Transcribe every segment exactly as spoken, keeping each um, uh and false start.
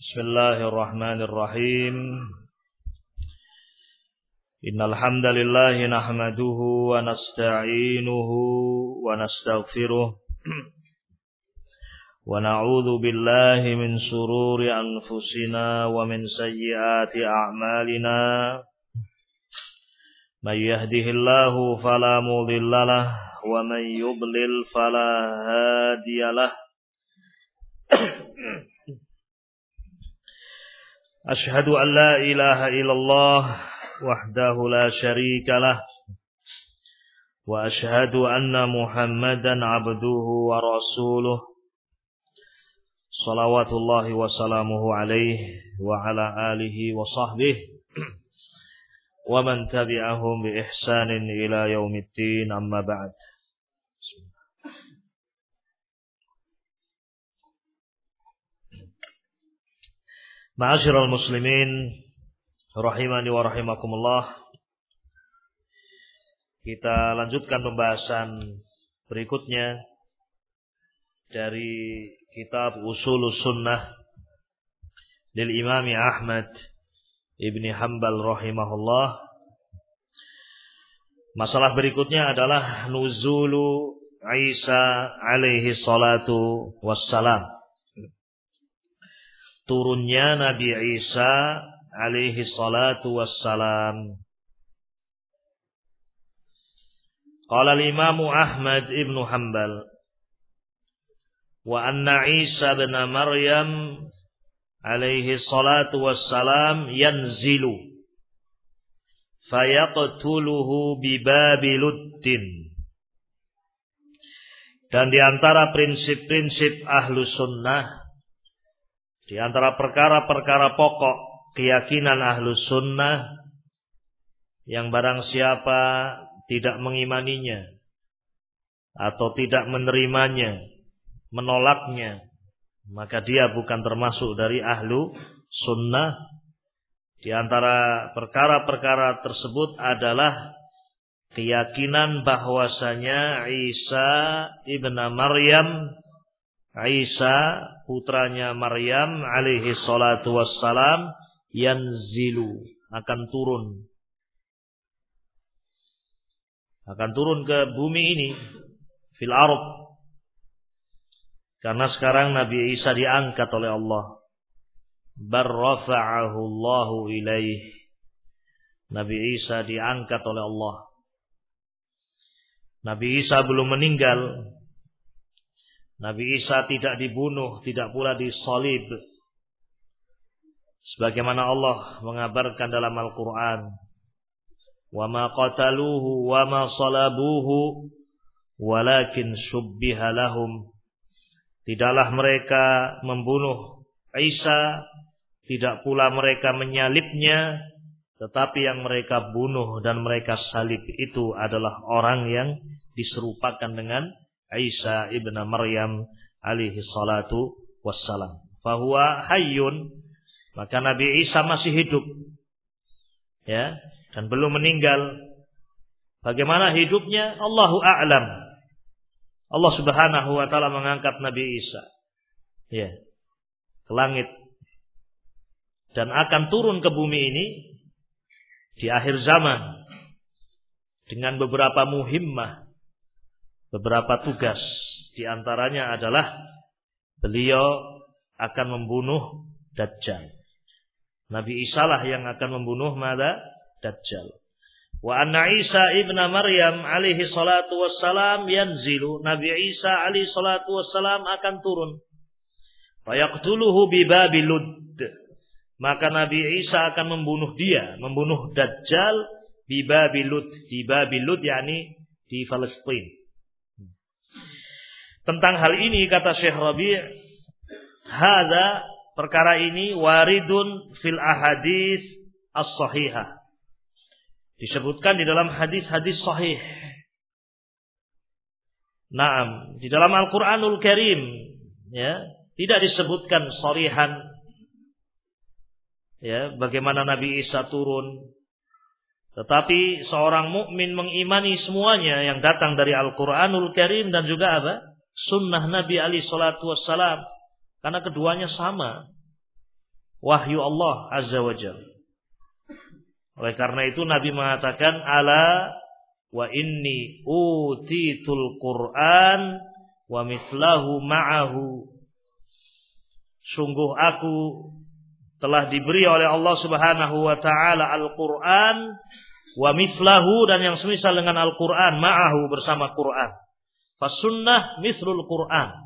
Bismillahirrahmanirrahim. Innal hamdalillah nahmaduhu wa nasta'inuhu wa nastaghfiruh wa na'udzu billahi min shururi anfusina wa min sayyiati a'malina. May yahdihillahu fala mudhillalah wa may yudlil fala hadiyalah. Ashhadu an la ilaha illallah wahdahu la syarika lah wa ashhadu anna Muhammadan abduhu wa rasuluh salawatullahi wa salamuhu alaihi wa ala alihi wa sahbihi wa man tabi'ahum bi ihsanin ila yaumiddin, amma ba'd. Ma'asyiral muslimin rahimani wa rahimakumullah. Kita lanjutkan pembahasan berikutnya dari kitab Ushulus Sunnah lil Imam Ahmad Ibni Hanbal rahimahullah. Masalah berikutnya adalah nuzulu Isa alaihi salatu wassalam. Turunnya Nabi Isa alaihi salatu wassalam. Qala al-Imam Ahmad ibn Hanbal wa anna Isa bin Maryam alaihi salatu wassalam yanzilu fayaqtuluhu bi Babiluddin. Dan di antara prinsip-prinsip ahlu sunnah, di antara perkara-perkara pokok keyakinan ahlu sunnah yang barang siapa tidak mengimaninya atau tidak menerimanya, menolaknya, maka dia bukan termasuk dari ahlu sunnah. Di antara perkara-perkara tersebut adalah keyakinan bahwasanya Isa ibn Maryam, Isa putranya Maryam alaihi salatu wassalam, yanzilu, akan turun. Akan turun ke bumi ini, fil ardh. Karena sekarang Nabi Isa diangkat oleh Allah. Bar rafa'ahu Allahu ilaih. Nabi Isa diangkat oleh Allah. Nabi Isa belum meninggal. Nabi Isa tidak dibunuh, tidak pula disalib. Sebagaimana Allah mengabarkan dalam Al-Quran, wa ma qataluhu wa ma salabuhu walakin syubbiha lahum. Tidaklah mereka membunuh Isa, tidak pula mereka menyalibnya, tetapi yang mereka bunuh dan mereka salib itu adalah orang yang diserupakan dengan Isa ibn Maryam alaihi salatu wassalam. Fahuwa hayyun, maka Nabi Isa masih hidup, ya, dan belum meninggal. Bagaimana hidupnya? Allahu a'lam. Allah Subhanahu wa taala mengangkat Nabi Isa, ya, ke langit dan akan turun ke bumi ini di akhir zaman dengan beberapa muhimmah, beberapa tugas. Di antaranya adalah beliau akan membunuh Dajjal. Nabi Isa lah yang akan membunuh mada? Dajjal. Wa anna Isa ibn Maryam alaihi salatu wassalam yanzilu. Nabi Isa alaihi salatu wassalam akan turun. Fayaqtuluhu bi Babilud. Maka Nabi Isa akan membunuh dia, membunuh Dajjal bi Babilud. Di Babilud yakni di Palestina. Tentang hal ini kata Syekh Rabi', hadza, perkara ini waridun fil ahadits as-sahihah. Disebutkan di dalam hadis-hadis sahih. Naam, di dalam Al-Qur'anul Karim, ya, tidak disebutkan sharihan, ya, bagaimana Nabi Isa turun. Tetapi seorang mukmin mengimani semuanya yang datang dari Al-Qur'anul Karim dan juga apa? Sunnah Nabi alaihi salatu wassalam, karena keduanya sama. wahyu Allah Azza wa Jalla. Oleh karena itu Nabi mengatakan, ala wa inni utitul Qur'an wa mislahu ma'ahu. Sungguh aku telah diberi oleh Allah Subhanahu wa taala Al-Qur'an wa mislahu, dan yang semisal dengan Al-Qur'an, ma'ahu, bersama Qur'an. Fasunnah mislul Qur'an.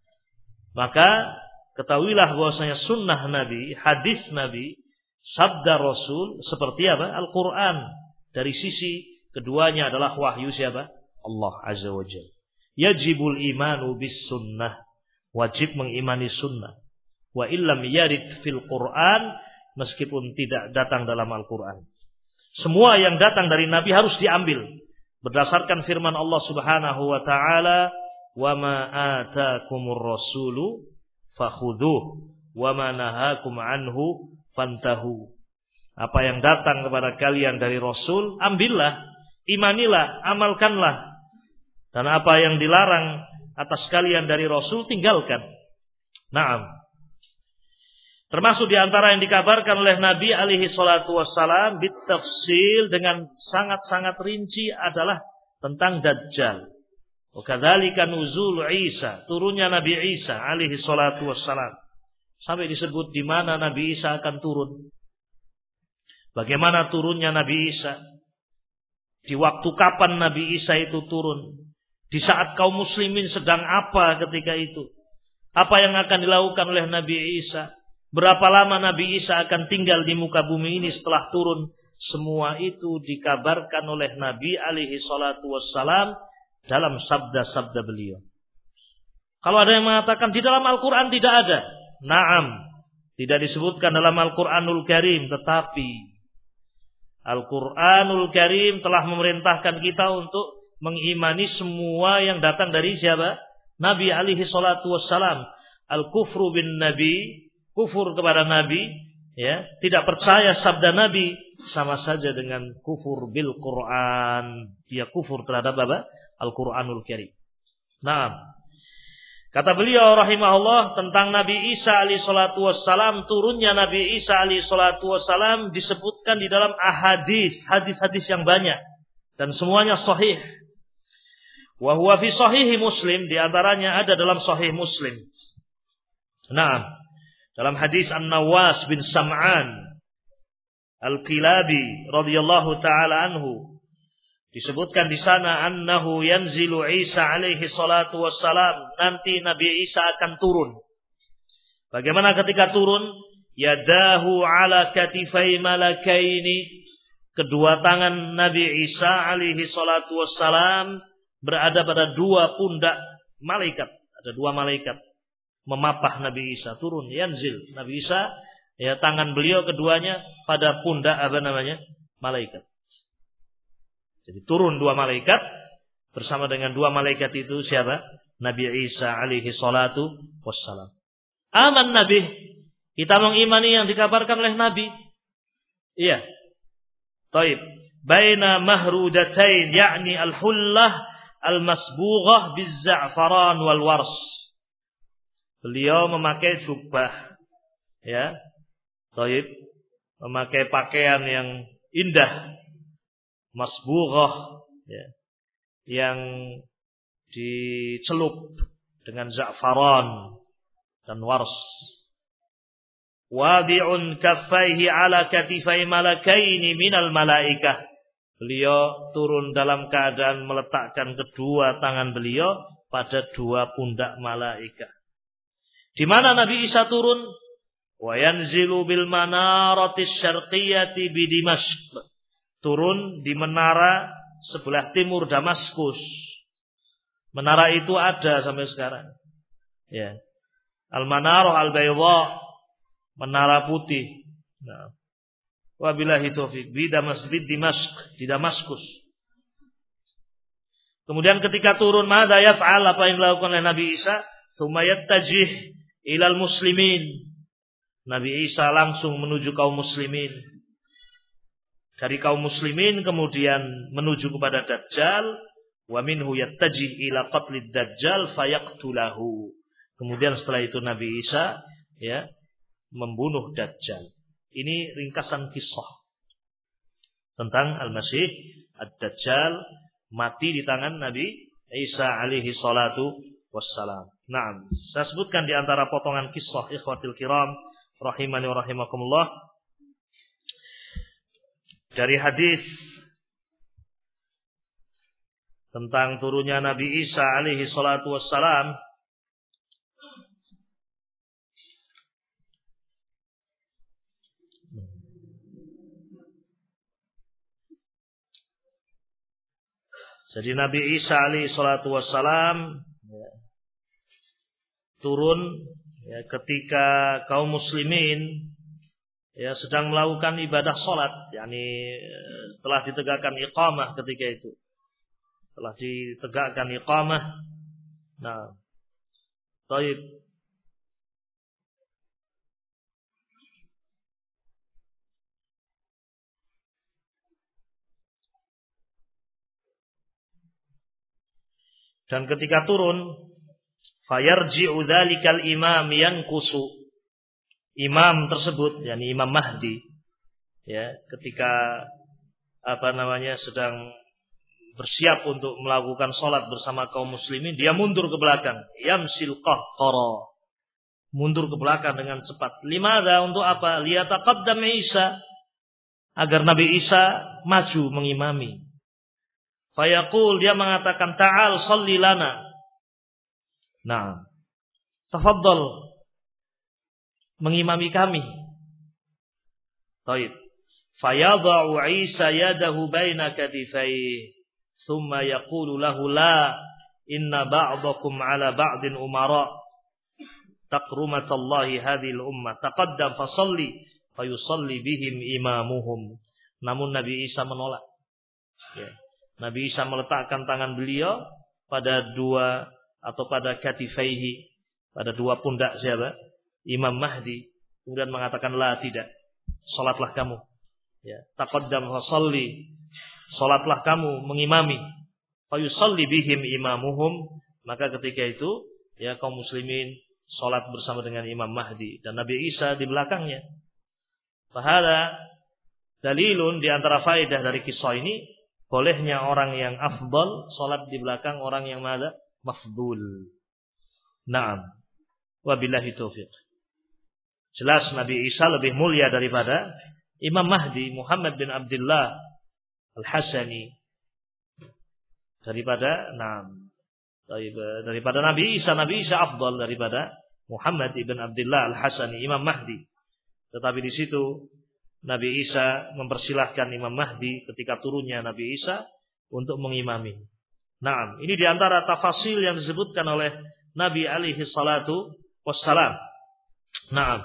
Maka ketahuilah bahwasanya sunnah Nabi, hadis Nabi, sabda Rasul seperti apa? Al-Qur'an. Dari sisi keduanya adalah wahyu siapa? Allah Azza wa Jalla. Yajibul imanu bis sunnah. Wajib mengimani sunnah. Wa illam yarid fil Qur'an, meskipun tidak datang dalam Al-Qur'an. Semua yang datang dari Nabi harus diambil berdasarkan firman Allah Subhanahu wa taala, "Wa ma ataakumur rasulu fakhudhuh wa ma nahakum anhu fantahu." Apa yang datang kepada kalian dari Rasul, ambillah, imanilah, amalkanlah. Dan apa yang dilarang atas kalian dari Rasul, tinggalkan. Naam. Termasuk di antara yang dikabarkan oleh Nabi alaihi salatu wassalam bitafsil, dengan sangat-sangat rinci, adalah tentang Dajjal. Wakadzalika nuzul Isa, turunnya Nabi Isa alaihi salatu wassalam. Sampai disebut di mana Nabi Isa akan turun. Bagaimana turunnya Nabi Isa? Di waktu kapan Nabi Isa itu turun? Di saat kaum muslimin sedang apa ketika itu? Apa yang akan dilakukan oleh Nabi Isa? Berapa lama Nabi Isa akan tinggal di muka bumi ini setelah turun? Semua itu dikabarkan oleh Nabi alaihi salatu wassalam dalam sabda-sabda beliau. Kalau ada yang mengatakan di dalam Al-Quran tidak ada, naam, tidak disebutkan dalam Al-Quranul Karim, tetapi Al-Quranul Karim telah memerintahkan kita untuk mengimani semua yang datang dari siapa? Nabi alaihi salatu wassalam. Al-kufru bin Nabi, kufur kepada Nabi, ya, tidak percaya sabda Nabi, sama saja dengan kufur bil Quran. Dia kufur terhadap apa? Al-Quranul Karim. Nah, kata beliau rahimahullah tentang Nabi Isa alaihi salatu wassalam, turunnya Nabi Isa alaihi salatu wassalam disebutkan di dalam ahadis, hadis-hadis yang banyak, dan semuanya sahih. Wa huwa fi sahih Muslim, di antaranya ada dalam sahih Muslim. Nah, dalam hadis An-Nawas bin Sam'an Al-Qilabi radhiyallahu taala anhu, disebutkan di sana annahu yanzilu Isa alaihi salatu wassalam, nanti Nabi Isa akan turun. Bagaimana ketika turun? Yadahu ala katifai malakaini, kedua tangan Nabi Isa alaihi salatu wassalam berada pada dua pundak malaikat. Ada dua malaikat memapah Nabi Isa, turun, yanzil Nabi Isa, ya, tangan beliau keduanya pada pundak apa namanya? Malaikat. Jadi turun dua malaikat, bersama dengan dua malaikat itu siapa? Nabi Isa alaihi salatu wassalam. Aman Nabi, kita mengimani yang dikabarkan oleh Nabi. Iya. Taib. Baina mahrudatain, yakni al-hullah al-masbughah biz-za'faran wal wars. Beliau memakai jubah, ya, taib, memakai pakaian yang indah, masbughah, ya, yang dicelup dengan za'faran dan wars. Wadi'un kaffaihi ala katifai malakaini minal malaikah. Beliau turun dalam keadaan meletakkan kedua tangan beliau pada dua pundak malaikat. Di mana Nabi Isa turun? Wa yanzilu bil manaratis syarqiyyati bi Dimashq. Turun di menara sebelah timur Damaskus. Menara itu ada sampai sekarang. Ya. Al-Manarah al-Bayda, menara putih. Nah. Wabillahi taufik, di Damaskus, di Dimashq, di Damaskus. Kemudian ketika turun, madza yaf'al, apa yang dilakukan oleh Nabi Isa? Tsumma yattajih ilal muslimin. Nabi Isa langsung menuju kaum muslimin. Dari kaum muslimin kemudian menuju kepada Dajjal. Wa minhu yattajih ila qatlid Dajjal fayaqtulahu. Kemudian setelah itu Nabi Isa, ya, membunuh Dajjal. Ini ringkasan kisah tentang Al-Masih Ad-Dajjal mati di tangan Nabi Isa alaihi salatu wassalam. Naam, saya sebutkan di antara potongan kisah ikhwatil kiram rahimani wa rahimakumullah dari hadis tentang turunnya Nabi Isa alaihi salatu wassalam. Jadi Nabi Isa alaihi salatu wassalam ya, turun ya, ketika kaum muslimin ya, sedang melakukan ibadah salat, yakni telah ditegakkan iqamah ketika itu. Telah ditegakkan iqamah. Nah, taib. Dan ketika turun, fayarji'u dzalikal imam yanqusu. Imam tersebut, yakni Imam Mahdi, ya, ketika apa namanya sedang bersiap untuk melakukan salat bersama kaum muslimin, dia mundur ke belakang, yamsil qahqara. Mundur ke belakang dengan cepat. Limadza, untuk apa? Liyataqaddam Isa, agar Nabi Isa maju mengimami. Fayaqul, dia mengatakan, ta'al shalli lana. Nah, tafaddal, mengimami kami. Taib. Fayadha'u Isa yadahu baina katifaihi, thumma yaqulu lahu la inna ba'dakum ala ba'din umara taqrumatallahi hadhil ummah taqaddam fasalli fayusalli bihim imamuhum. Namun Nabi Isa menolak. Ya. Nabi Isa meletakkan tangan beliau pada dua atau pada katifaihi, pada dua pundak siapa? Imam Mahdi. Kemudian mengatakan la, tidak. Salatlah kamu. Ya, taqaddam fa shalli. Salatlah kamu mengimami. Fa yusalli bihim imamuhum. Maka ketika itu ya kaum muslimin salat bersama dengan Imam Mahdi dan Nabi Isa di belakangnya. Fahada dalilun, di antara faedah dari kisah ini, bolehnya orang yang afdal salat di belakang orang yang mana? Mafdul. Naam. Wabillahi taufiq. Jelas Nabi Isa lebih mulia daripada Imam Mahdi Muhammad bin Abdullah Al-Hasani, daripada naam daripada Nabi Isa. Nabi Isa afdal daripada Muhammad ibn Abdullah Al-Hasani, Imam Mahdi. Tetapi di situ Nabi Isa mempersilahkan Imam Mahdi ketika turunnya Nabi Isa untuk mengimami. Naam, ini diantara tafasil yang disebutkan oleh Nabi alaihi salatu wassalam. Naam.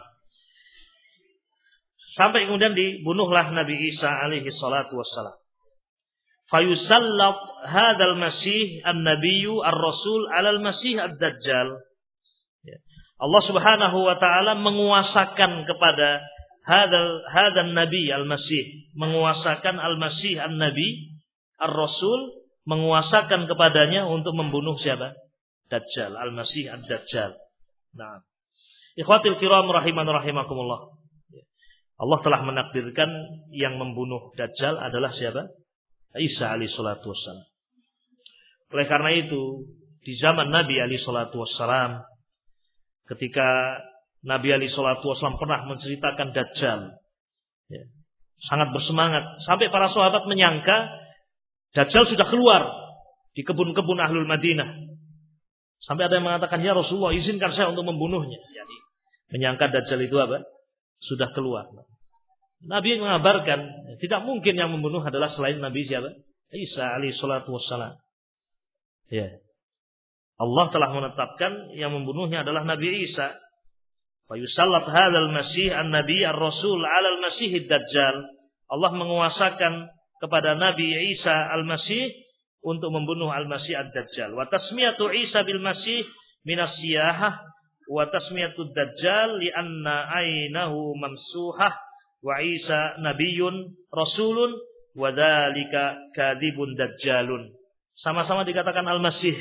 Sampai kemudian dibunuhlah Nabi Isa alaihi salatu wassalam. Fayusallat hadzal masih an-nabiyyu ar-rasul 'alal masih ad-dajjal. Allah Subhanahu wa taala menguasakan kepada Hadal hadan nabi al-masih, menguasakan al-masih an-nabi ar-rasul, menguasakan kepadanya untuk membunuh siapa? Dajjal, al-masih ad-dajjal. Nah, ikhwatil kiram rahiman rahimakumullah. Allah telah menakdirkan yang membunuh Dajjal adalah siapa? Isa alaihi salatu wassalam. Oleh karena itu, di zaman Nabi alaihi salatu wassalam, ketika Nabi alaihi salatu wasallam pernah menceritakan Dajjal, ya, sangat bersemangat sampai para sahabat menyangka Dajjal sudah keluar di kebun-kebun Ahlul Madinah. Sampai ada yang mengatakan, ya Rasulullah, izinkan saya untuk membunuhnya. Jadi menyangka Dajjal itu apa? Sudah keluar. Nabi mengabarkan tidak mungkin yang membunuh adalah selain Nabi siapa? Isa alaihi salatu wassalam. Ya. Allah telah menetapkan yang membunuhnya adalah Nabi Isa. Fayusallat hadzal masih an-nabi ar-rasul 'alal masih ad-dajjal. Allah menguasakan kepada Nabi Isa al-Masih untuk membunuh al-Masih ad-Dajjal. Wa tasmiyatu Isa bil Masih minas siyahah wa tasmiyatu ad-Dajjal li anna ainahu mamsuhah wa Isa nabiyyun rasulun wa dzalika kadhibun dajjalun. Sama-sama dikatakan al-Masih,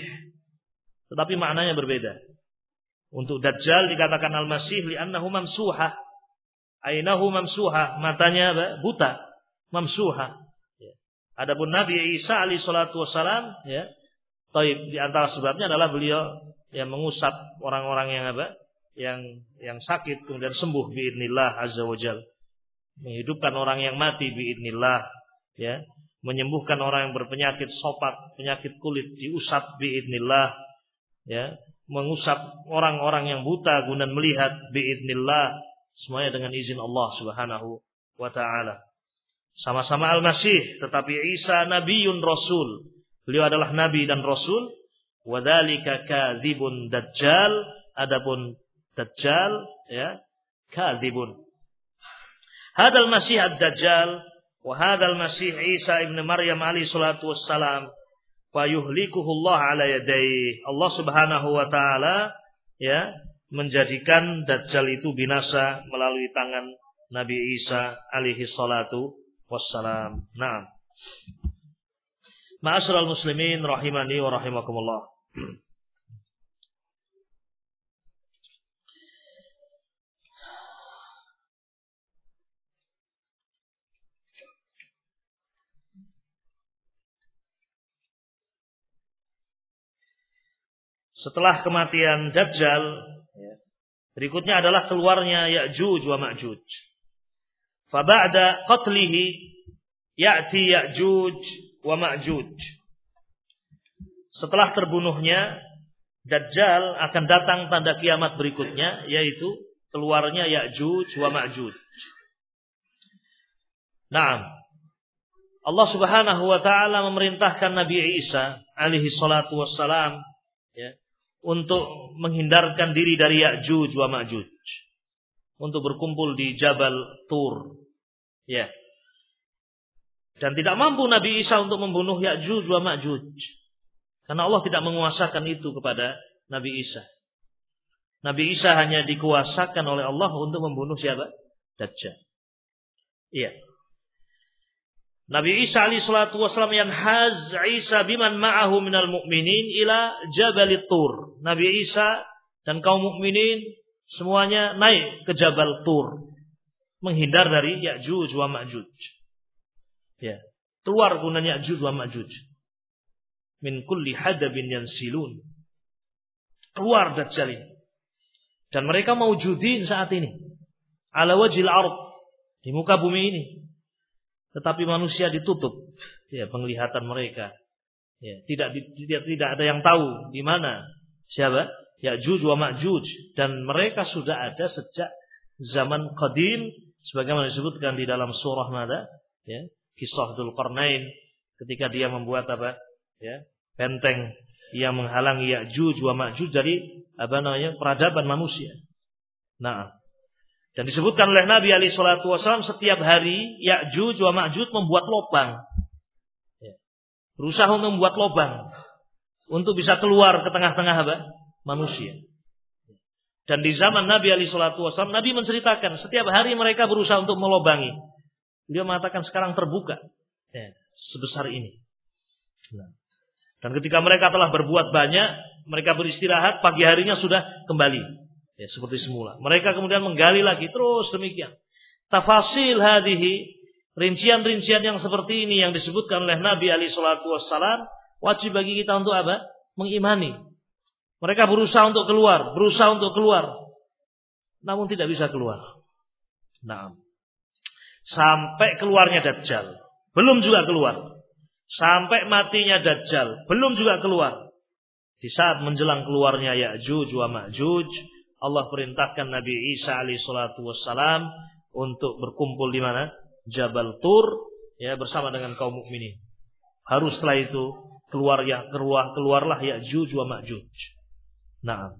tetapi maknanya berbeda. Untuk Dajjal dikatakan Al-Masih li'annahu mamsuhah, Ainahu mamsuha, matanya apa? Buta, mamsuha. Ya. Adapun Nabi Isa alaihi salatu wassalam, ya, taib, di antara sebabnya adalah beliau yang mengusap orang-orang yang apa? Yang yang sakit kemudian sembuh biidznillah azza wajal. Menghidupkan orang yang mati biidznillah, ya. Menyembuhkan orang yang berpenyakit sopak, penyakit kulit diusap biidznillah, ya. Mengusap orang-orang yang buta guna melihat biidznillah, semuanya dengan izin Allah Subhanahu wa taala. Sama-sama Al-Masih, tetapi Isa nabiyyun rasul. Beliau adalah nabi dan rasul. Wa dzalika kadzibun dajjal, adapun dajjal, ya, kadzibun. Hadzal masih ad-dajjal wa hadzal masih Isa ibn Maryam alaihi salatu wassalam fayuhlikuhu Allah ala yadayhi. Allah Subhanahu wa taala, ya, menjadikan dajjal itu binasa melalui tangan Nabi Isa alaihi salatu wassalam. Naam. Ma'asyiral muslimin rahimani wa rahimakumullah. Setelah kematian Dajjal, berikutnya adalah keluarnya Ya'juj wa Ma'juj. Fa ba'da qatlihi ya'ti Ya'juj wa Ma'juj. Setelah terbunuhnya Dajjal akan datang tanda kiamat berikutnya, yaitu keluarnya Ya'juj wa Ma'juj. Naam. Allah Subhanahu wa taala memerintahkan Nabi Isa alaihi salatu wassalam, ya, untuk menghindarkan diri dari Ya'juj wa Ma'juj, untuk berkumpul di Jabal Tur, ya. Dan tidak mampu Nabi Isa untuk membunuh Ya'juj wa Ma'juj, karena Allah tidak menguasakan itu kepada Nabi Isa. Nabi Isa hanya dikuasakan oleh Allah untuk membunuh siapa? Dajjal. Iya. Nabi Isa alaihi salatu wasallam yanhaz Isa biman ma'ahu minal mu'minin ila Jabal Tur. Nabi Isa dan kaum mukminin semuanya naik ke Jabal Tur, menghindar dari Ya'juj wa Ma'juj. Ya, keluar gunanya Ya'juj wa Ma'juj. Min kulli hadabin yansilun. Keluar Dajjal ini. Dan mereka maujudin saat ini ala wajhil ardh, di muka bumi ini. Tetapi manusia ditutup, ya, penglihatan mereka. Ya, tidak, tidak tidak ada yang tahu di mana siapa Ya'juj wa Ma'juj, dan mereka sudah ada sejak zaman qadim, sebagaimana disebutkan di dalam surah Nada, ya, kisah Dzulqarnain ketika dia membuat apa? Ya, benteng yang menghalangi Ya'juj wa Ma'juj dari apa namanya? Peradaban manusia. Nah, dan disebutkan oleh Nabi alaihi salatu wasallam setiap hari Ya'juj wa Ma'juj membuat lubang. Ya. Berusaha untuk membuat lubang untuk bisa keluar ke tengah-tengah apa? Manusia. Dan di zaman Nabi alaihi salatu wasallam, Nabi menceritakan setiap hari mereka berusaha untuk melubangi. Beliau mengatakan sekarang terbuka, ya, sebesar ini. Nah. Dan ketika mereka telah berbuat banyak, mereka beristirahat, pagi harinya sudah kembali. Ya, seperti semula. Mereka kemudian menggali lagi, terus demikian. Tafasil hadihi, rincian-rincian yang seperti ini yang disebutkan oleh Nabi alaihi salatu wassalam, wajib bagi kita untuk apa? Mengimani. Mereka berusaha untuk keluar, berusaha untuk keluar, namun tidak bisa keluar. Nah, sampai keluarnya Dajjal, belum juga keluar. Sampai matinya Dajjal, belum juga keluar. Di saat menjelang keluarnya Ya'juj wa Ma'juj, Allah perintahkan Nabi Isa alaihi salatu wassalam untuk berkumpul di mana? Jabal Tur, ya, bersama dengan kaum mukminin. Harus setelah itu keluar ya keluar keluarlah Ya'juj wa Ma'juj. Nah,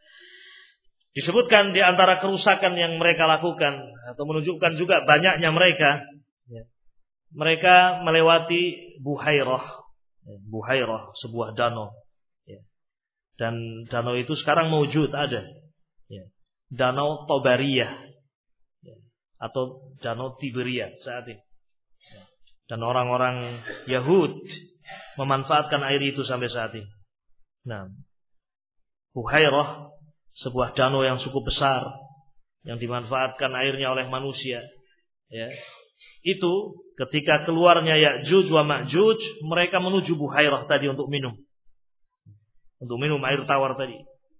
disebutkan di antara kerusakan yang mereka lakukan atau menunjukkan juga banyaknya mereka, ya, mereka melewati Buhairah, ya, Buhairah, sebuah danau, ya. Dan danau itu sekarang mewujud, ada. Ya. Danau Tobariyah, ya, atau Danau Tiberia saat ini. Ya. Dan orang-orang Yahud memanfaatkan air itu sampai saat ini. Nah, Buhairah, sebuah danau yang cukup besar, yang dimanfaatkan airnya oleh manusia, ya. Itu ketika keluarnya Ya'juj wa Ma'juj, mereka menuju Buhairah tadi untuk minum. Untuk minum air tawar tadi.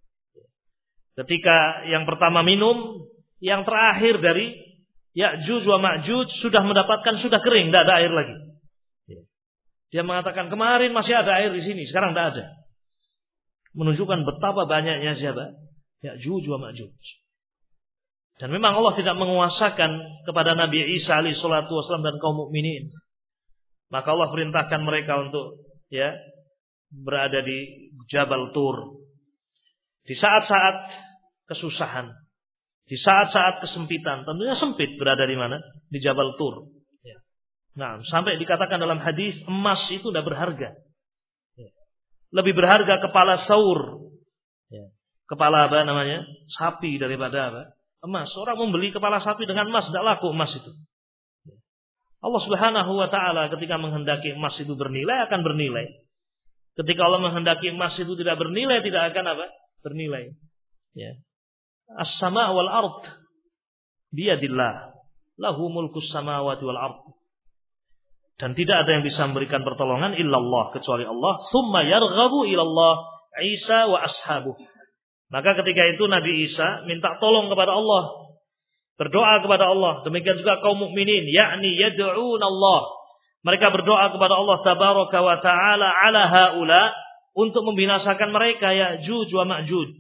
Ketika yang pertama minum, yang terakhir dari Ya'juj wa Ma'juj sudah mendapatkan, sudah kering, tidak ada air lagi. Dia mengatakan kemarin masih ada air di sini, sekarang tidak ada. Menunjukkan betapa banyaknya siapa? Ya'juj wa Ma'juj. Dan memang Allah tidak menguasakan kepada Nabi Isa alaihi salatu wasallam dan kaum mukminin. Maka Allah perintahkan mereka untuk ya berada di Jabal Tur. Di saat-saat kesusahan, di saat-saat kesempitan, tentunya sempit berada di mana? Di Jabal Tur. Ya. Nah, sampai dikatakan dalam hadis emas itu tidak berharga. Ya. Lebih berharga kepala saur, ya. Kepala apa namanya? Sapi daripada apa? Emas. Orang membeli kepala sapi dengan emas, tidak laku emas itu. Allah Subhanahu wa ta'ala ketika menghendaki emas itu bernilai, akan bernilai. Ketika Allah menghendaki emas itu tidak bernilai, tidak akan apa? Bernilai. Ya. As-sama' wal ard biyadillah. Lahu mulkus samawati wal ard. Dan tidak ada yang bisa memberikan pertolongan illallah, kecuali Allah. Tsumma yarghabu ilallah Isa wa ashabuh. Maka ketika itu Nabi Isa minta tolong kepada Allah, berdoa kepada Allah. Demikian juga kaum mukminin, yakni yad'un Allah. Mereka berdoa kepada Allah tabaraka wa taala ala haula untuk membinasakan mereka Ya'juj wa Ma'juj.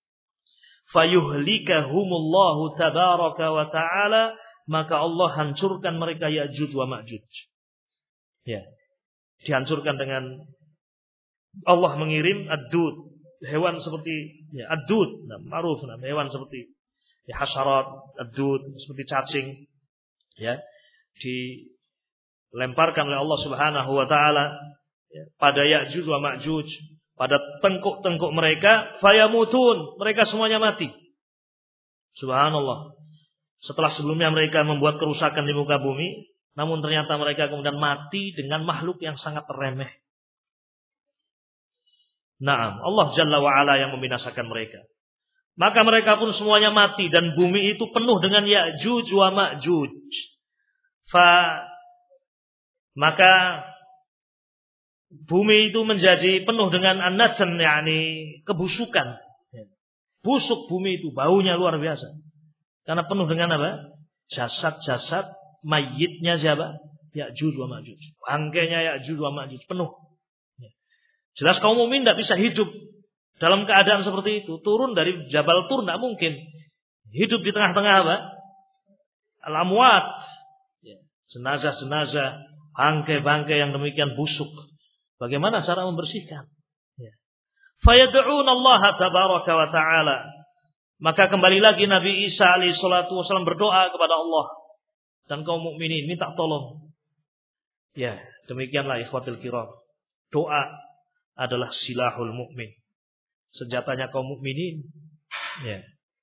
Fayuhlikahumullahu tabaraka wa taala, maka Allah hancurkan mereka Ya'juj wa Ma'juj. Ya. Dihancurkan dengan Allah mengirim ad-dud, hewan seperti ya ad-dud, nah, ma'ruf, nah, hewan seperti ya hasyarat, ad-dud, seperti cacing, ya, dilemparkan oleh Allah Subhanahu wa taala ya, pada Ya'juj wa Ma'juj, pada tengkuk-tengkuk mereka, fayamutun, mereka semuanya mati. Subhanallah. Setelah sebelumnya mereka membuat kerusakan di muka bumi, namun ternyata mereka kemudian mati dengan makhluk yang sangat remeh. Naam, Allah Jalla wa'ala yang membinasakan mereka. Maka mereka pun semuanya mati dan bumi itu penuh dengan Ya'juj wa Ma'juj. Fa maka bumi itu menjadi penuh dengan an-natn, yakni kebusukan. Busuk bumi itu, baunya luar biasa. Karena penuh dengan apa? Jasad-jasad mayitnya siapa? Ya'juj wa Ma'juj. Bangkainya Ya'juj wa Ma'juj penuh. Jelas kaum mukmin tidak bisa hidup dalam keadaan seperti itu. Turun dari Jabal Tur tidak mungkin. Hidup di tengah-tengah apa? Al-amwat. Jenazah-jenazah, bangkai-bangkai yang demikian busuk. Bagaimana cara membersihkan? Fayad'un Allah tabaraka wa ta'ala. Maka kembali lagi Nabi Isa alaihi salatu wasallam berdoa kepada Allah. Dan kaum mukminin minta tolong. Ya, demikianlah ikhwatul kiram. Doa adalah silahul mukmin, senjatanya kaum mukminin. Ya.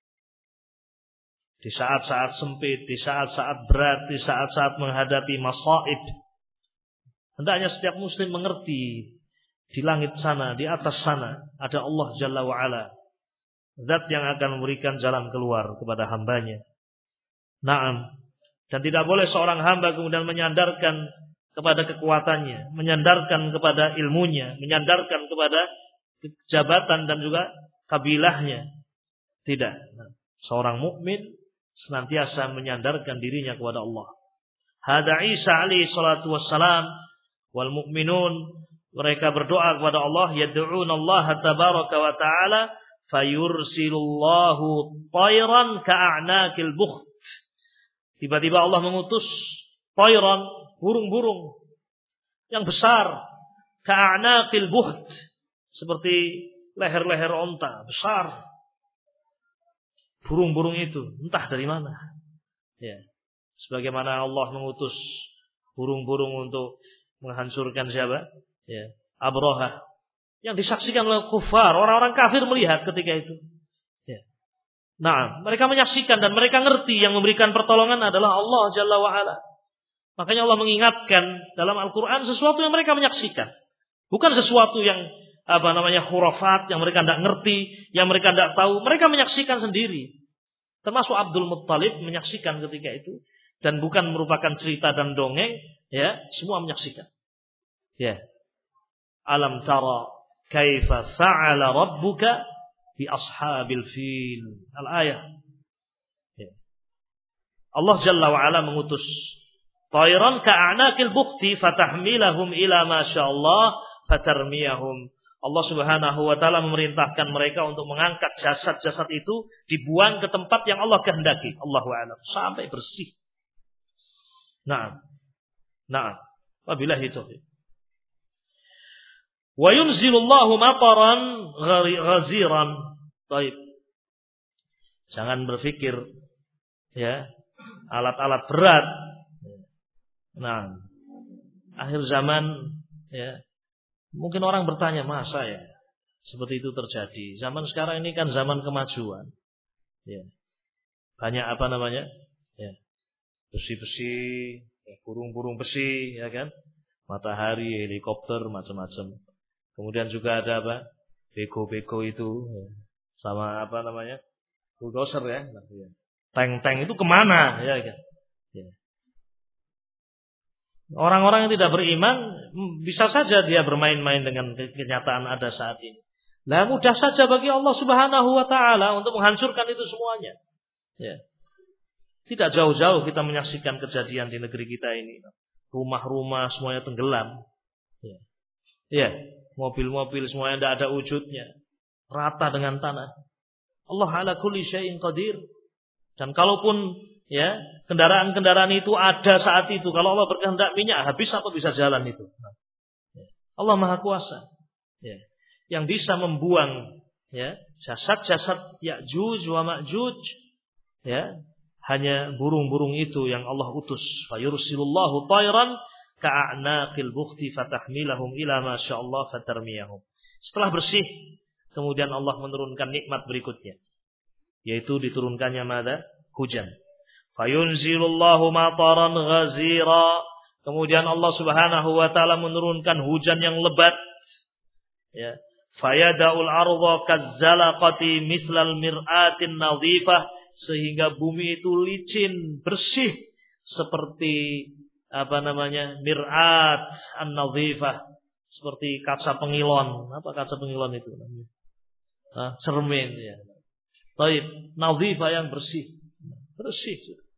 Di saat-saat sempit, di saat-saat berat, di saat-saat menghadapi masaib, hendaknya setiap muslim mengerti di langit sana, di atas sana ada Allah Jalla wa Ala, zat yang akan memberikan jalan keluar kepada hambanya. Naam. Dan tidak boleh seorang hamba kemudian menyandarkan kepada kekuatannya, menyandarkan kepada ilmunya, menyandarkan kepada jabatan dan juga kabilahnya. Tidak. Seorang mukmin senantiasa menyandarkan dirinya kepada Allah. Hada Isa alaihi salatu wassalam wal mu'minun, mereka berdoa kepada Allah, yad'un Allah tabaraka wa ta'ala fayursilullahu tayran ka'anakil bukht. Tiba-tiba Allah mengutus tayran, burung-burung yang besar, ka'anaqil buht, seperti leher-leher onta besar. Burung-burung itu entah dari mana. Ya. Sebagaimana Allah mengutus burung-burung untuk menghancurkan siapa? Ya, Abraha. Yang disaksikan oleh kufar, orang-orang kafir melihat ketika itu. Ya. Nah, mereka menyaksikan dan mereka ngerti yang memberikan pertolongan adalah Allah Jalla wa Ala. Makanya Allah mengingatkan dalam Al-Quran sesuatu yang mereka menyaksikan. Bukan sesuatu yang apa namanya khurafat, yang mereka tidak ngerti, yang mereka tidak tahu. Mereka menyaksikan sendiri. Termasuk Abdul Muttalib menyaksikan ketika itu, dan bukan merupakan cerita dan dongeng, ya, semua menyaksikan. Ya. Alam tara kaifa fa'ala rabbuka bi ashabil fil. Al-ayah. Ya. Allah Jalla wa Ala mengutus tayran ka'anakil bukti fatahmilahum ila ma sya'allah fatarmiyahum. Allah Subhanahu wa taala memerintahkan mereka untuk mengangkat jasad-jasad itu, dibuang ke tempat yang Allah kehendaki. Allahu a'lam, sampai bersih. Nah. Nah, wabillahi taufiq. Wa yunzilullahu mataran ghaziran. Baik. Jangan berpikir ya, alat-alat berat. Nah, akhir zaman ya, mungkin orang bertanya, masa ya seperti itu terjadi? Zaman sekarang ini kan zaman kemajuan. Ya. Banyak apa namanya? Ya. Besi-besi, ya, burung-burung besi, ya kan? Matahari, helikopter, macam-macam. Kemudian juga ada apa? Bego-bego itu, ya. Sama apa namanya? Bulldozer ya. Tank-tank itu kemana? Ya kan? Ya. Orang-orang yang tidak beriman bisa saja dia bermain-main dengan kenyataan ada saat ini. Lah mudah saja bagi Allah Subhanahu wa taala untuk menghancurkan itu semuanya. Ya. Tidak jauh-jauh kita menyaksikan kejadian di negeri kita ini. Rumah-rumah semuanya tenggelam. Ya. Ya, mobil-mobil semuanya tidak ada wujudnya. Rata dengan tanah. Allah ala kulli syai'in qadir. Dan kalaupun ya, kendaraan-kendaraan itu ada saat itu, kalau Allah berkehendak minyak habis apa bisa jalan itu. Allah Maha Kuasa. Ya. Yang bisa membuang ya, jasad-jasad Ya'juj wa Ma'juj ya, hanya burung-burung itu yang Allah utus. Fa yursilullahu tayran ka'anaqil bukhti fatahmilahum ila ma sya'allah fatarmiyahum. Setelah bersih, kemudian Allah menurunkan nikmat berikutnya, yaitu diturunkannya mada? Hujan. Fayunzilullahu mataran ghazira. Kemudian Allah Subhanahu wa taala menurunkan hujan yang lebat. Ya. Fayadaul ardha kazzalaqati mislal mir'atin nadhifah, sehingga bumi itu licin, bersih seperti apa namanya? Mir'at an-nadhifah, seperti kaca pengilon. Apa kaca pengilon itu namanya? Ah, cermin ya. Baik, nadhifah yang bersih. Bersih.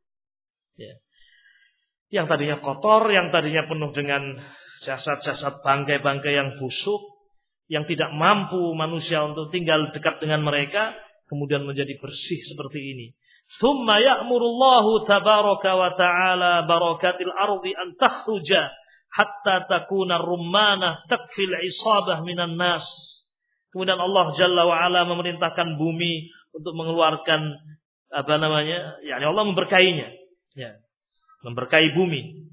Ya. Yang tadinya kotor, yang tadinya penuh dengan jasad-jasad bangkai-bangkai yang busuk, yang tidak mampu manusia untuk tinggal dekat dengan mereka, kemudian menjadi bersih seperti ini. Tsumma ya'murullahu tabaraka wa ta'ala barakatil ardi an takhruja hatta takuna rummanah takfil isabah minan nas. Kemudian Allah Jalla wa Ala memerintahkan bumi untuk mengeluarkan apa namanya? Yani Allah memberkainya. Ya. Memberkahi bumi.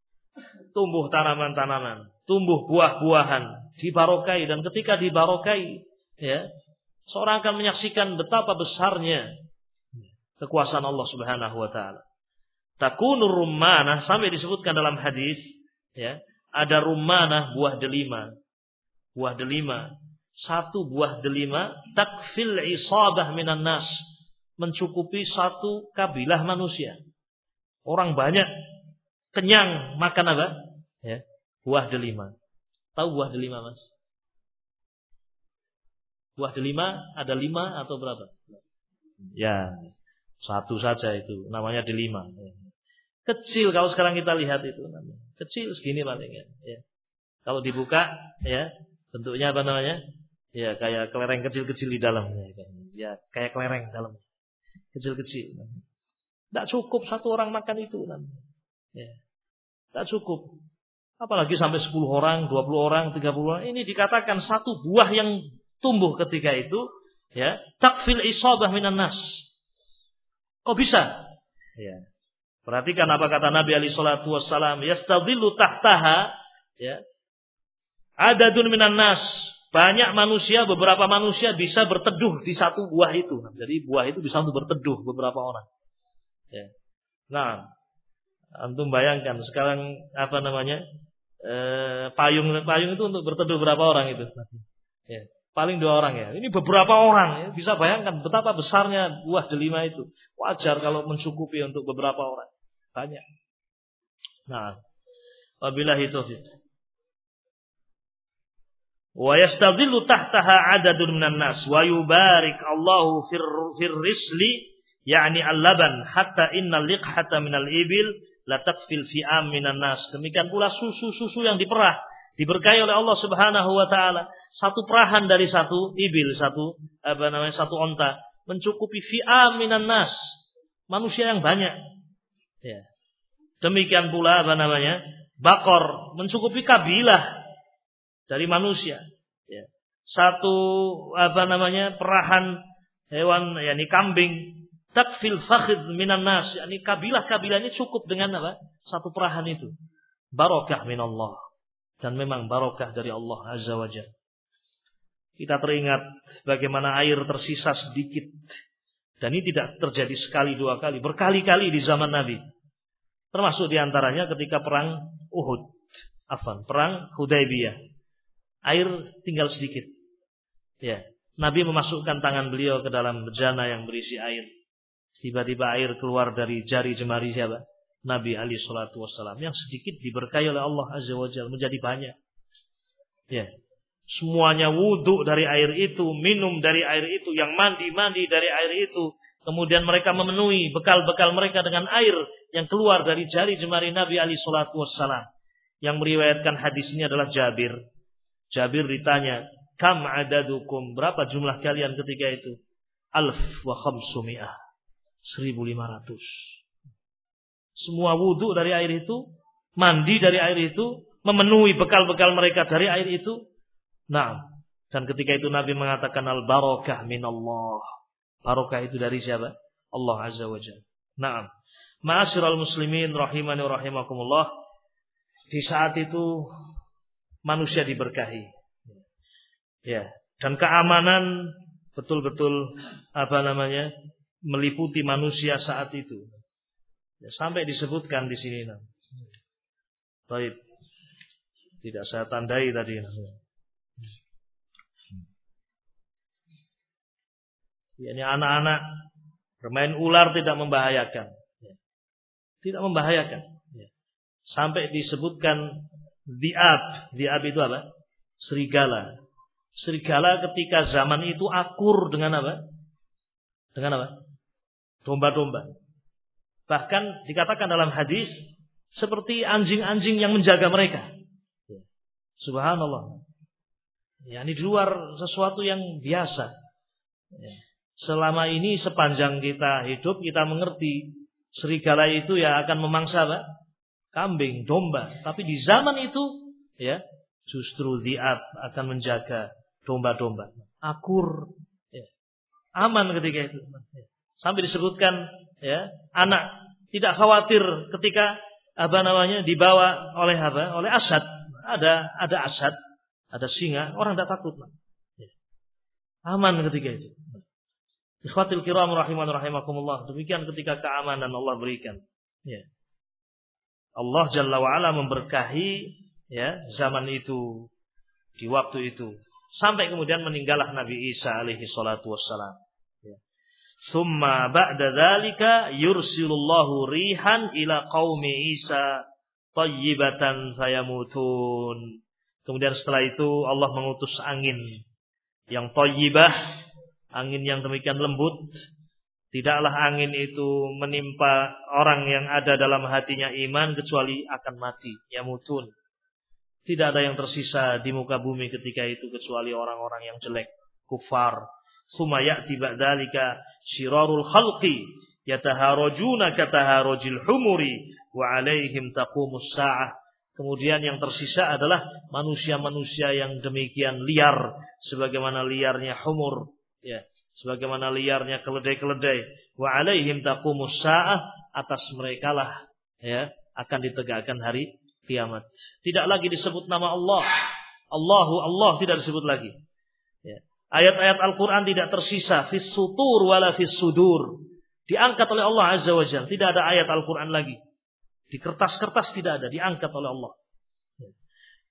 Tumbuh tanaman-tanaman, tumbuh buah-buahan, dibarokai, dan ketika dibarokai, ya, seorang akan menyaksikan betapa besarnya kekuasaan Allah Subhanahu wa taala. Takunur rummanah, sampai disebutkan dalam hadis, ya, ada rummanah buah delima. Buah delima, satu buah delima takfil isabah minan nas, mencukupi satu kabilah manusia. Orang banyak kenyang makan apa? Ya, buah delima. Tahu buah delima, Mas? Buah delima ada lima atau berapa? Ya, satu saja itu namanya delima. Kecil kalau sekarang kita lihat itu namanya. Kecil segini paling ya. Ya. Kalau dibuka ya, bentuknya apa namanya? Ya, kayak kelereng kecil-kecil di dalamnya. Ya, kayak kelereng dalam. Kecil-kecil. Tidak cukup satu orang makan itu. Ya. Tidak cukup. Apalagi sampai sepuluh orang, dua puluh orang, tiga puluh orang. Ini dikatakan satu buah yang tumbuh ketika itu. Ya. Takfil isabah minan nas. Kok bisa? Ya. Perhatikan apa kata Nabi alaihi salatu wassalam. Yastadhillu tahtaha. Ya. Adadun minan nas. Banyak manusia, beberapa manusia bisa berteduh di satu buah itu. Jadi buah itu bisa untuk berteduh beberapa orang. Ya. Nah, antum bayangkan sekarang apa namanya? E, payung payung itu untuk berteduh berapa orang itu? Ya. Paling dua orang ya. Ini beberapa orang ya. Bisa bayangkan betapa besarnya buah delima itu. Wajar kalau mencukupi untuk beberapa orang. Banyak. Nah, wabillahi taufiq. Wa yastadhillu tahtaha 'adadun minan nas wa yubarik Allahu fir fir risli yakni al-laban hatta innal liqhata minal ibil la takfil fi'am minan nas. Demikian pula susu-susu yang diperah diberkahi oleh Allah Subhanahu wa taala. Satu perahan dari satu ibil, satu apa namanya satu onta mencukupi fi'am minan nas, manusia yang banyak. Ya. Demikian pula apa namanya? Bakor mencukupi kabilah dari manusia. Ya. Satu apa namanya? Perahan hewan yakni kambing takfil fakhid minan nas, yakni kabilah-kabilah ini cukup dengan apa? Satu perahan itu. Barakah minallah. Dan memang barokah dari Allah Azza wa Jalla. Kita teringat bagaimana air tersisa sedikit. Dan ini tidak terjadi sekali dua kali. Berkali-kali di zaman Nabi. Termasuk diantaranya ketika perang Uhud. Afan, perang Hudaybiyah. Air tinggal sedikit. Ya, Nabi memasukkan tangan beliau ke dalam bejana yang berisi air. Tiba-tiba air keluar dari jari jemari siapa? Nabi alaihi salatu wassalam, yang sedikit diberkahi oleh Allah Azza wa Jalla menjadi banyak. Ya. Semuanya wudu dari air itu, minum dari air itu, yang mandi-mandi dari air itu. Kemudian mereka memenuhi bekal-bekal mereka dengan air yang keluar dari jari jemari Nabi alaihi salatu wassalam. Yang meriwayatkan hadis ini adalah Jabir. Jabir ditanya, "Kam adadukum?" Berapa jumlah kalian ketika itu? Alf wa khamsumi'ah. seribu lima ratus. Semua wudu dari air itu, mandi dari air itu, memenuhi bekal-bekal mereka dari air itu. Nah, dan ketika itu Nabi mengatakan al-barakah minallah. Barakah itu dari siapa? Allah Azza wa Jalla. Naam. Ma'asyiral muslimin rahimani wa rahimakumullah. Di saat itu manusia diberkahi. Ya, dan keamanan betul-betul apa namanya? Meliputi manusia saat itu. Ya, sampai disebutkan di sini. Nah. Baik. Tidak saya tandai tadi. Ya, ini anak-anak bermain ular tidak membahayakan. Ya. Tidak membahayakan. Ya. Sampai disebutkan diab. Diab itu apa? Serigala. Serigala ketika zaman itu akur dengan apa? Dengan apa? Domba-domba. Bahkan dikatakan dalam hadis seperti anjing-anjing yang menjaga mereka. Subhanallah. Ya, ini di luar sesuatu yang biasa. Ya. Selama ini sepanjang kita hidup kita mengerti serigala itu ya akan memangsa apa? Kambing, domba. Tapi di zaman itu ya justru diab akan menjaga domba-domba. Akur, ya. Aman ketika itu. Ya. Sampai disebutkan ya, anak tidak khawatir ketika apa namanya dibawa oleh apa? Oleh asad. Ada ada asad, ada singa, orang tidak takut. Ya. Aman ketika itu. Ikhwatul kiram rahiman rahimakumullah. Demikian ketika keamanan Allah berikan. Ya. Allah Jalla wa Ala memberkahi ya zaman itu, di waktu itu, sampai kemudian meninggallah Nabi Isa alaihi salatu wassalam. Summa ba'da dzalika yursilullahu rihan ila qaumi Isa thayyibatan fayamutun. Kemudian setelah itu Allah mengutus angin yang thayyibah, angin yang demikian lembut. Tidaklah angin itu menimpa orang yang ada dalam hatinya iman kecuali akan mati, yamutun. Tidak ada yang tersisa di muka bumi ketika itu kecuali orang-orang yang jelek, kufar. Summa ya'ti ba'dalika syirarul khalqi yataharajuna kataharajil humuri wa alaihim taqumus sa'ah. Kemudian yang tersisa adalah manusia-manusia yang demikian liar sebagaimana liarnya humur, ya, sebagaimana liarnya keledai-keledai. Wa alaihim taqumus sa'ah, atas merekalah ya akan ditegakkan hari kiamat. Tidak lagi disebut nama Allah. Allahu Allah tidak disebut lagi. Ya. Ayat-ayat Al-Quran tidak tersisa fis sutur wala fis sudur. Diangkat oleh Allah Azza wa Jalla. Tidak ada ayat Al-Quran lagi. Di kertas-kertas tidak ada. Diangkat oleh Allah.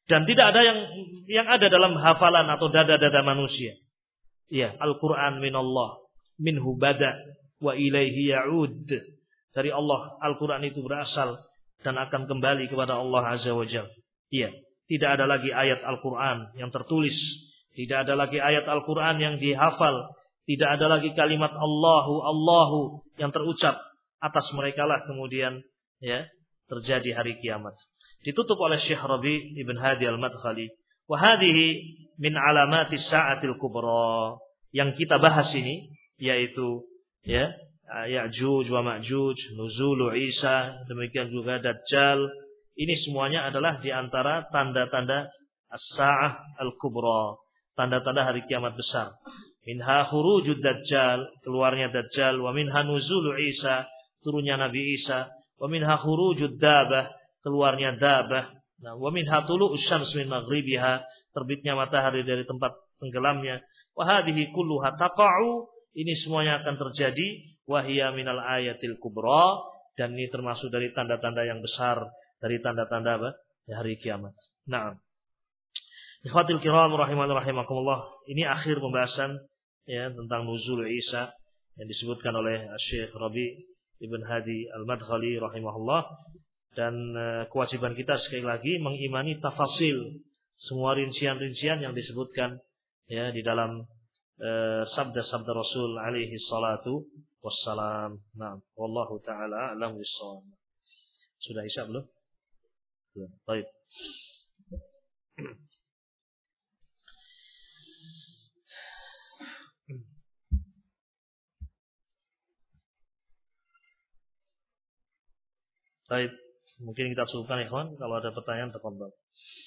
Dan tidak ada yang yang ada dalam hafalan atau dada-dada manusia. Iya, Al-Quran minallah, minhu bada, wa ilaihi ya'ud. Dari Allah, Al-Quran itu berasal dan akan kembali kepada Allah Azza wa Jalla. Iya, tidak ada lagi ayat Al-Quran yang tertulis. Tidak ada lagi ayat Al-Quran yang dihafal. Tidak ada lagi kalimat Allahu, Allahu yang terucap atas mereka lah kemudian ya terjadi hari kiamat. Ditutup oleh Syekh Rabi' Ibn Hadi Al-Madkhali. Wa hadhihi min alamatis sa'atil kubra. Yang kita bahas ini yaitu ya Ya'juj wa Ma'juj, nuzulu Isa, demikian juga Dajjal. Ini semuanya adalah di antara tanda-tanda as-sa'ah al-kubra, tanda-tanda hari kiamat besar. Minha khurujud Dajjal, keluarnya Dajjal, wa minha nuzulu Isa, turunnya Nabi Isa, wa minha khurujud Dabah, keluarnya Dabah. Nah, wa minha tulu'us syams min maghribiha, terbitnya matahari dari tempat tenggelamnya. Wa hadhihi kulluha taqa'u, ini semuanya akan terjadi, wa hiya minal ayatil kubra, dan ini termasuk dari tanda-tanda yang besar, dari tanda-tanda apa? Hari kiamat. Naam. Ikhwatil kiram rahiman rahimakumullah. Ini akhir pembahasan ya tentang nuzul Isa yang disebutkan oleh Syekh Rabi' Ibn Hadi Al-Madkhali rahimahullah. Dan uh, kewajiban kita sekali lagi mengimani tafasil semua rincian-rincian yang disebutkan ya di dalam uh, sabda-sabda Rasul alaihi salatu wassalam. Nah, wallahu taala a'lam bissawab. Sudah isya belum? Belum. Baik. Baik. Mungkin kita cukupkan ikhwan, kalau ada pertanyaan tafadhol.